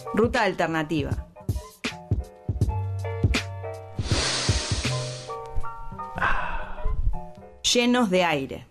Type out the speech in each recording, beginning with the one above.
Ruta alternativa. Llenos de aire.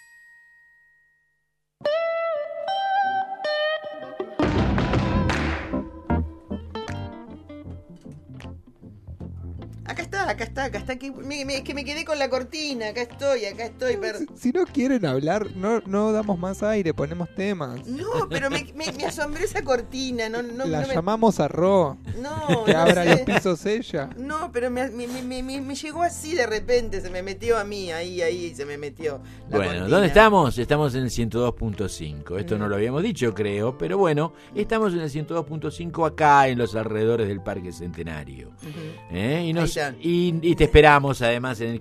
Acá está, que me quedé con la cortina, acá estoy. Si no quieren hablar, no damos más aire, ponemos temas. No, pero me asombró esa cortina, no llamamos a Ro, que abra los pisos ella. No, pero me llegó así de repente, se me metió a mí, ahí se me metió la Bueno, cortina. ¿dónde estamos? Estamos en el 102.5, esto no lo habíamos dicho, creo, pero bueno, estamos en el 102.5 acá en los alrededores del Parque Centenario. Y te esperamos además en el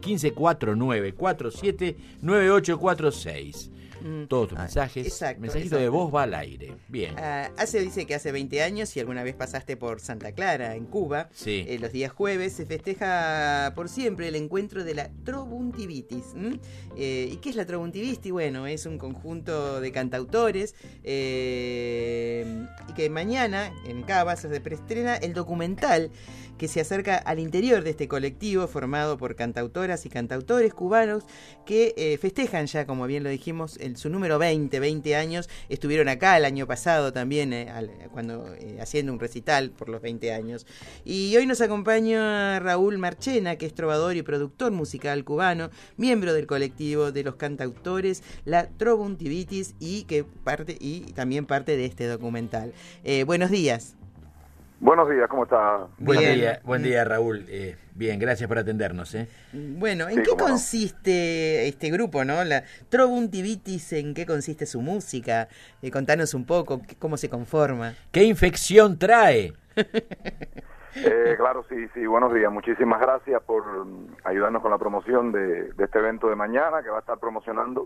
1549479846. Todos tus mensajes, exacto. De voz va al aire. Bien. Dice que hace 20 años, si alguna vez pasaste por Santa Clara, en Cuba, sí. Los días jueves se festeja por siempre el encuentro de la Trobuntivitis. ¿Y qué es la Trobuntivitis? Bueno, es un conjunto de cantautores y que mañana en Cava se preestrena el documental que se acerca al interior de este colectivo formado por cantautoras y cantautores cubanos que festejan ya, como bien lo dijimos, su número 20 años. Estuvieron acá el año pasado también, haciendo un recital por los 20 años. Y hoy nos acompaña Raúl Marchena, que es trovador y productor musical cubano, miembro del colectivo de los cantautores La Trobuntivitis y también parte de este documental. Buenos días. Buenos días, ¿cómo está? Buen día, Raúl. Bien, gracias por atendernos. Bueno, ¿en qué consiste este grupo, no? La Trobuntivitis, ¿en qué consiste su música? Contanos un poco, ¿cómo se conforma? ¿Qué infección trae? Claro, sí, buenos días. Muchísimas gracias por ayudarnos con la promoción de este evento de mañana, que va a estar promocionando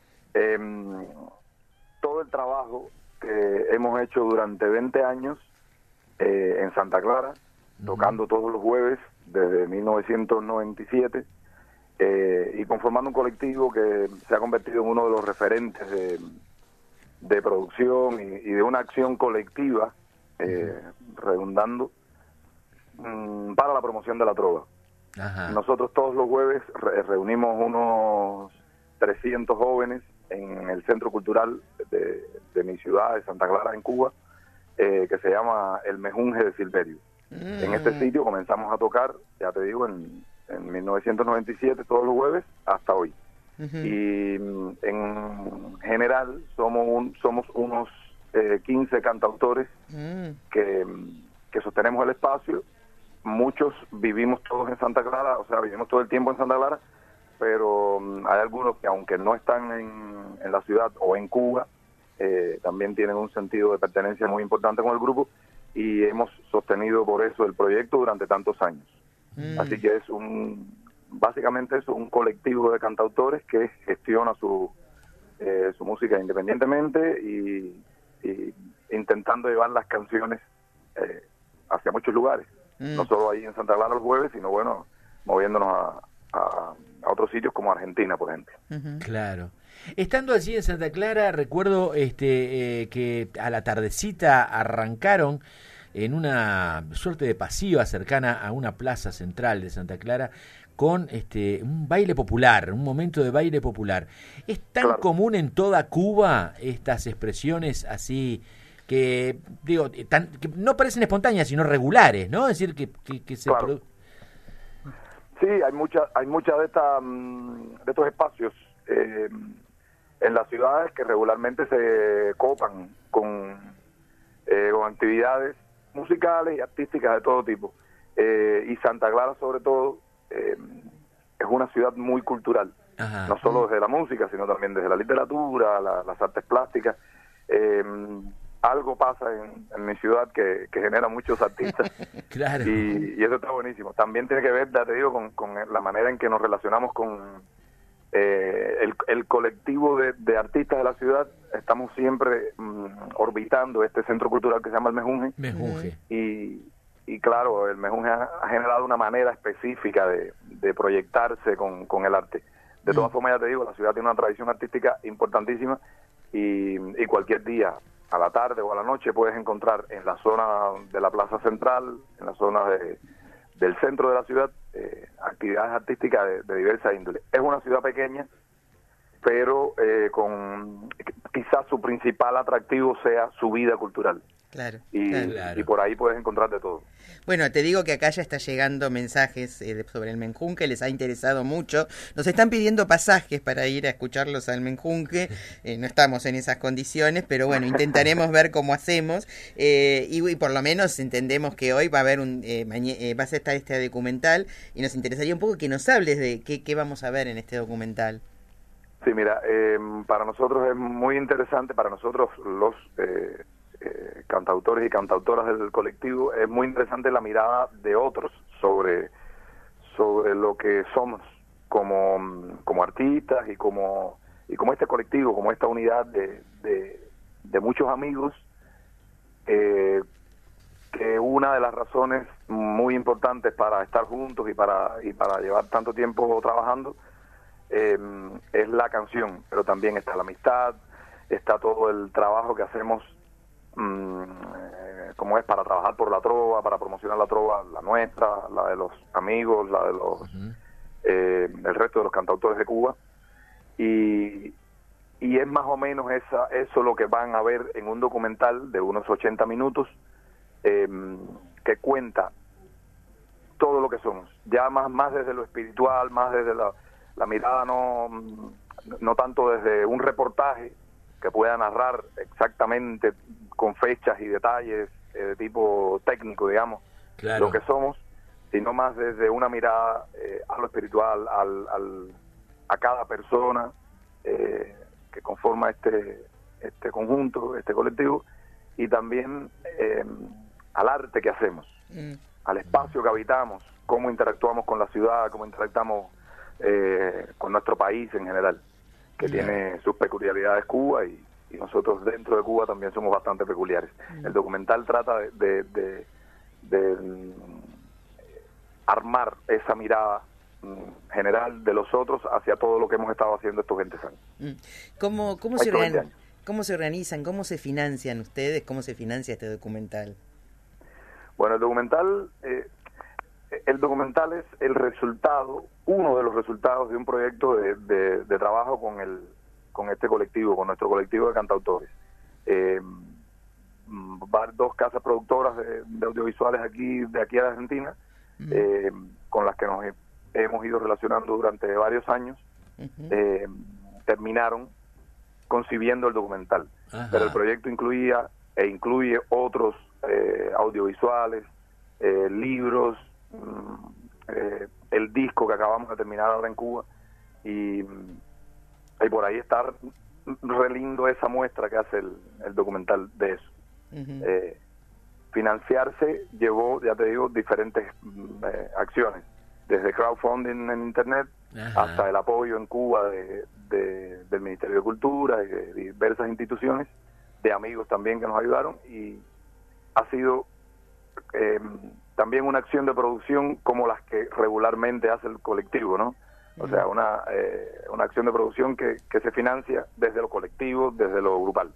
todo el trabajo que hemos hecho durante 20 años en Santa Clara, tocando todos los jueves desde 1997 y conformando un colectivo que se ha convertido en uno de los referentes de producción y de una acción colectiva, redundando, para la promoción de la trova. Ajá. Nosotros todos los jueves reunimos unos 300 jóvenes en el Centro Cultural de mi ciudad, de Santa Clara, en Cuba, que se llama El Mejunje de Silverio. En este sitio comenzamos a tocar, ya te digo, en 1997, todos los jueves, hasta hoy. Y en general somos unos 15 cantautores que sostenemos el espacio. Muchos vivimos todos en Santa Clara, o sea, vivimos todo el tiempo en Santa Clara, pero hay algunos que, aunque no están en la ciudad o en Cuba, también tienen un sentido de pertenencia muy importante con el grupo y hemos sostenido por eso el proyecto durante tantos años. Así que es básicamente eso, un colectivo de cantautores que gestiona su música independientemente y intentando llevar las canciones hacia muchos lugares, no solo ahí en Santa Clara los jueves, sino bueno, moviéndonos a otros sitios como Argentina, por ejemplo. Claro. Estando allí en Santa Clara, recuerdo que a la tardecita arrancaron en una suerte de pasiva cercana a una plaza central de Santa Clara con un baile popular, un momento de baile popular. ¿Es tan común en toda Cuba estas expresiones así que, digo, que no parecen espontáneas, sino regulares, ¿no? Es decir, que se Sí, hay muchas de estos espacios en las ciudades que regularmente se copan con actividades musicales y artísticas de todo tipo. Y Santa Clara, sobre todo, es una ciudad muy cultural. Ajá. No solo desde la música, sino también desde la literatura, las artes plásticas. Algo pasa en mi ciudad que genera muchos artistas. Claro. Y eso está buenísimo. También tiene que ver, ya te digo, con la manera en que nos relacionamos con el colectivo de artistas de la ciudad. Estamos siempre orbitando este centro cultural que se llama El Mejunje. Y claro, El Mejunje ha generado una manera específica de proyectarse con el arte. De todas formas, ya te digo, la ciudad tiene una tradición artística importantísima y cualquier día a la tarde o a la noche puedes encontrar en la zona de la Plaza Central, en la zona del centro de la ciudad, actividades artísticas de diversa índole. Es una ciudad pequeña, pero con quizás su principal atractivo sea su vida cultural. Claro, Y por ahí puedes encontrar de todo. Bueno, te digo que acá ya está llegando mensajes sobre el Menjunje, les ha interesado mucho. Nos están pidiendo pasajes para ir a escucharlos al Menjunje. No estamos en esas condiciones, pero bueno, intentaremos ver cómo hacemos. Y por lo menos entendemos que hoy va a haber va a estar este documental y nos interesaría un poco que nos hables de qué vamos a ver en este documental. Sí, mira, para nosotros es muy interesante, para nosotros los cantautores y cantautoras del colectivo, es muy interesante la mirada de otros sobre lo que somos como artistas y como este colectivo, como esta unidad de muchos amigos, que una de las razones muy importantes para estar juntos y para llevar tanto tiempo trabajando es la canción, pero también está la amistad, está todo el trabajo que hacemos como es para trabajar por la trova, para promocionar la trova, la nuestra, la de los amigos, la de los el resto de los cantautores de Cuba, y es más o menos eso lo que van a ver en un documental de unos 80 minutos que cuenta todo lo que somos, ya más desde lo espiritual, más desde la mirada, no tanto desde un reportaje que pueda narrar exactamente con fechas y detalles de tipo técnico, digamos, claro, lo que somos, sino más desde una mirada a lo espiritual, a cada persona que conforma este conjunto, este colectivo, y también al arte que hacemos, al espacio que habitamos, cómo interactuamos con la ciudad, cómo interactuamos con nuestro país en general, que tiene sus peculiaridades Cuba, y nosotros dentro de Cuba también somos bastante peculiares. El documental trata de armar esa mirada general de los otros hacia todo lo que hemos estado haciendo estos 20 años. ¿Cómo se organizan? ¿Cómo se financian ustedes? ¿Cómo se financia este documental? Bueno, el documental es el resultado, uno de los resultados de un proyecto de trabajo con este colectivo, con nuestro colectivo de cantautores. Dos casas productoras de audiovisuales de aquí a Argentina, con las que nos hemos ido relacionando durante varios años, terminaron concibiendo el documental. Ajá. Pero el proyecto incluye otros audiovisuales, libros, el disco que acabamos de terminar ahora en Cuba, y por ahí está re lindo esa muestra que hace el documental de eso. Financiarse llevó, ya te digo, diferentes acciones, desde crowdfunding en internet, ajá, hasta el apoyo en Cuba del Ministerio de Cultura y de diversas instituciones, de amigos también que nos ayudaron, y ha sido también una acción de producción como las que regularmente hace el colectivo, ¿no? O sea, una acción de producción que se financia desde lo colectivo, desde lo grupal.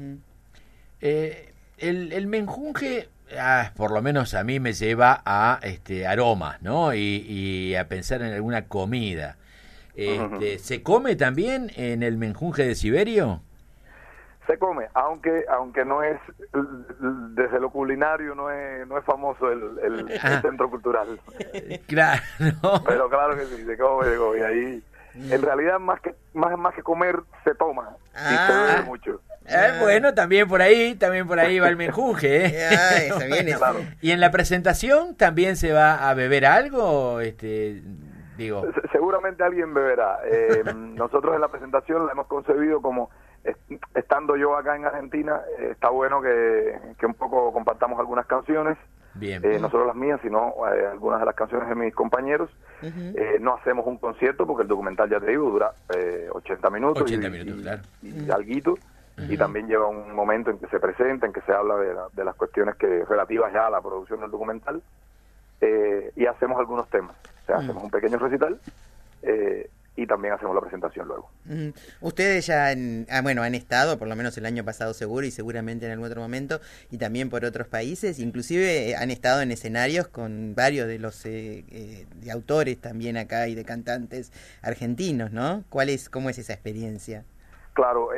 El menjunje, por lo menos a mí me lleva a aromas, ¿no? Y a pensar en alguna comida. ¿Se come también en el menjunje de Siberio? Se come, aunque no es, desde lo culinario no es famoso el centro cultural. Claro, ¿no? Pero claro que sí, se come, y ahí en realidad más que comer se toma y se bebe mucho. Bueno, también por ahí va el menjunje, ¿eh? Bueno. Claro. ¿Y en la presentación también se va a beber algo? Digo. Seguramente alguien beberá. Nosotros en la presentación la hemos concebido como, estando yo acá en Argentina, está bueno que un poco compartamos algunas canciones. Bien. No solo las mías, sino algunas de las canciones de mis compañeros. No hacemos un concierto porque el documental, ya te digo, dura 80 minutos. 80 minutos, claro. Y alguito. Y también lleva un momento en que se presenta, en que se habla de las cuestiones relativas ya a la producción del documental. Y hacemos algunos temas. O sea, hacemos un pequeño recital. y también hacemos la presentación luego. Ustedes ya han estado, por lo menos el año pasado seguro y seguramente en algún otro momento, y también por otros países, inclusive han estado en escenarios con varios de los de autores también acá y de cantantes argentinos, ¿no? ¿Cómo es esa experiencia? Claro,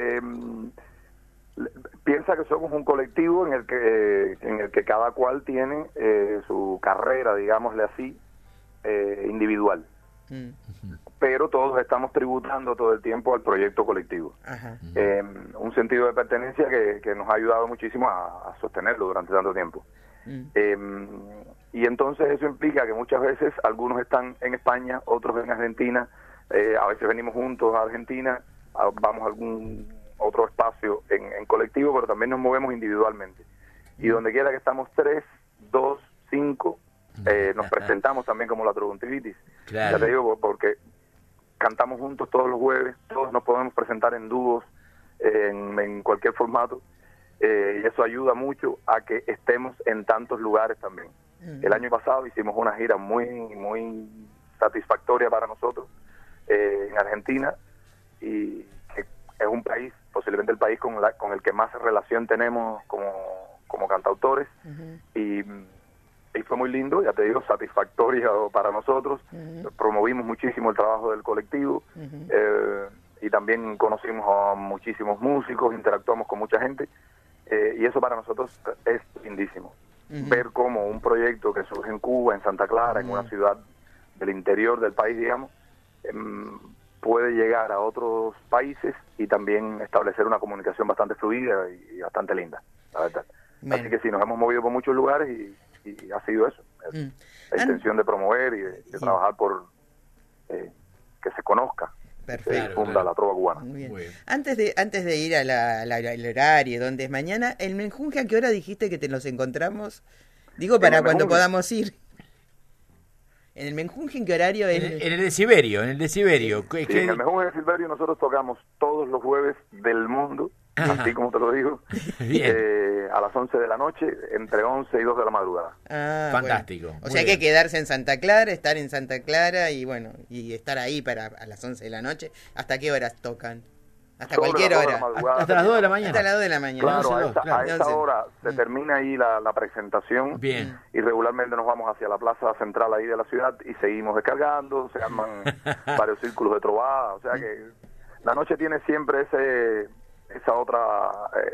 piensa que somos un colectivo en el que cada cual tiene su carrera, digámosle así, individual. Pero todos estamos tributando todo el tiempo al proyecto colectivo. Ajá. Un sentido de pertenencia que nos ha ayudado muchísimo a sostenerlo durante tanto tiempo. Y entonces eso implica que muchas veces algunos están en España, otros en Argentina, a veces venimos juntos a Argentina, vamos a algún otro espacio en colectivo, pero también nos movemos individualmente. Y donde quiera que estamos 3, 2, 5, nos presentamos también como la Trobuntivitis. Claro. Ya te digo, porque cantamos juntos todos los jueves, todos nos podemos presentar en dúos, en cualquier formato, y eso ayuda mucho a que estemos en tantos lugares también. El año pasado hicimos una gira muy satisfactoria para nosotros en Argentina, y que es un país, posiblemente el país con el que más relación tenemos como cantautores, y fue muy lindo, ya te digo, satisfactorio para nosotros. Promovimos muchísimo el trabajo del colectivo, y también conocimos a muchísimos músicos, interactuamos con mucha gente, y eso para nosotros es lindísimo. Ver cómo un proyecto que surge en Cuba, en Santa Clara, en una ciudad del interior del país, digamos, puede llegar a otros países y también establecer una comunicación bastante fluida y bastante linda, la verdad. Así que sí, nos hemos movido por muchos lugares y ha sido eso, la intención de promover y de trabajar por que se conozca. Perfecto. Se difunda la trova cubana. Muy bien. Antes de ir al horario, donde es mañana, ¿el Menjunje a qué hora dijiste que te los encontramos? Digo, para cuando podamos ir. ¿En el Menjunje en qué horario es? En el Deciberio, en el Deciberio. Sí, en el Menjunje de Silverio nosotros tocamos todos los jueves del mundo, así como te lo digo, a las 11 de la noche, entre 11 y 2 de la madrugada. Fantástico. Bueno. O sea, hay que quedarse en Santa Clara, estar en Santa Clara y bueno, y estar ahí a las 11 de la noche. ¿Hasta qué horas tocan? Hasta cualquier hora. Hasta las 2 de la mañana. Hasta las 2 de la mañana. Claro, a esa hora se termina ahí la presentación. Bien. Y regularmente nos vamos hacia la plaza central ahí de la ciudad y seguimos descargando, se arman varios círculos de trovada. O sea que la noche tiene siempre esa otra...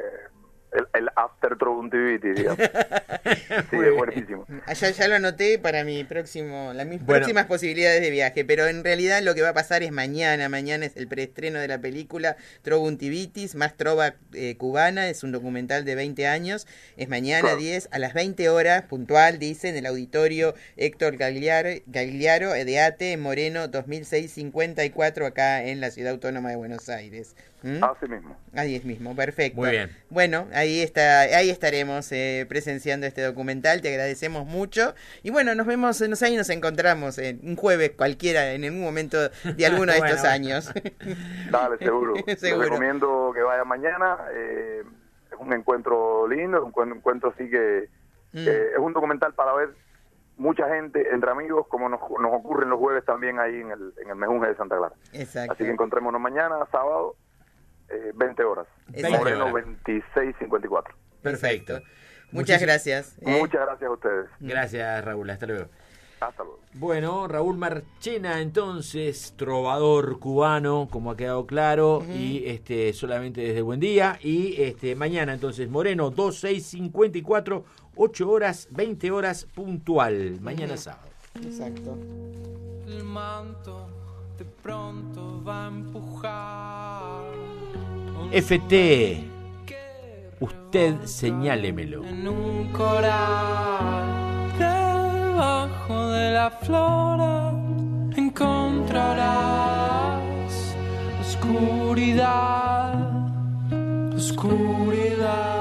el after Trobuntivitis, digamos. Sí, es buenísimo. Ya lo anoté para mis próximas posibilidades de viaje, pero en realidad lo que va a pasar es mañana. Mañana es el preestreno de la película Trobuntivitis, más trova cubana. Es un documental de 20 años. Es mañana, claro. 10 a las 20 horas, puntual, dice, en el auditorio Héctor Gagliaro de ATE, Moreno 2654, acá en la Ciudad Autónoma de Buenos Aires. Así mismo. Ahí es mismo, perfecto. Muy bien. Bueno, ahí estaremos presenciando este documental, te agradecemos mucho. Y bueno, nos vemos, ahí nos encontramos un jueves cualquiera, en algún momento de alguno de estos años. Dale, seguro. Les recomiendo que vayan mañana. Es un encuentro lindo, es un encuentro así que es un documental para ver mucha gente, entre amigos, como nos ocurre los jueves también ahí en el Menjunje de Santa Clara. Exacto. Así que encontrémonos mañana, sábado, 20 horas. Moreno 2654. Perfecto. Muchas gracias. Muchas gracias a ustedes. Gracias, Raúl. Hasta luego. Hasta luego. Bueno, Raúl Marchena, entonces, trovador cubano, como ha quedado claro, y solamente desde Buen Día. Y mañana, entonces, Moreno 2654, 8 horas, 20 horas puntual. Mañana sábado. Exacto. El manto de pronto va a empujar. FT, usted señálemelo. En un coral, debajo de la flora, encontrarás oscuridad, oscuridad.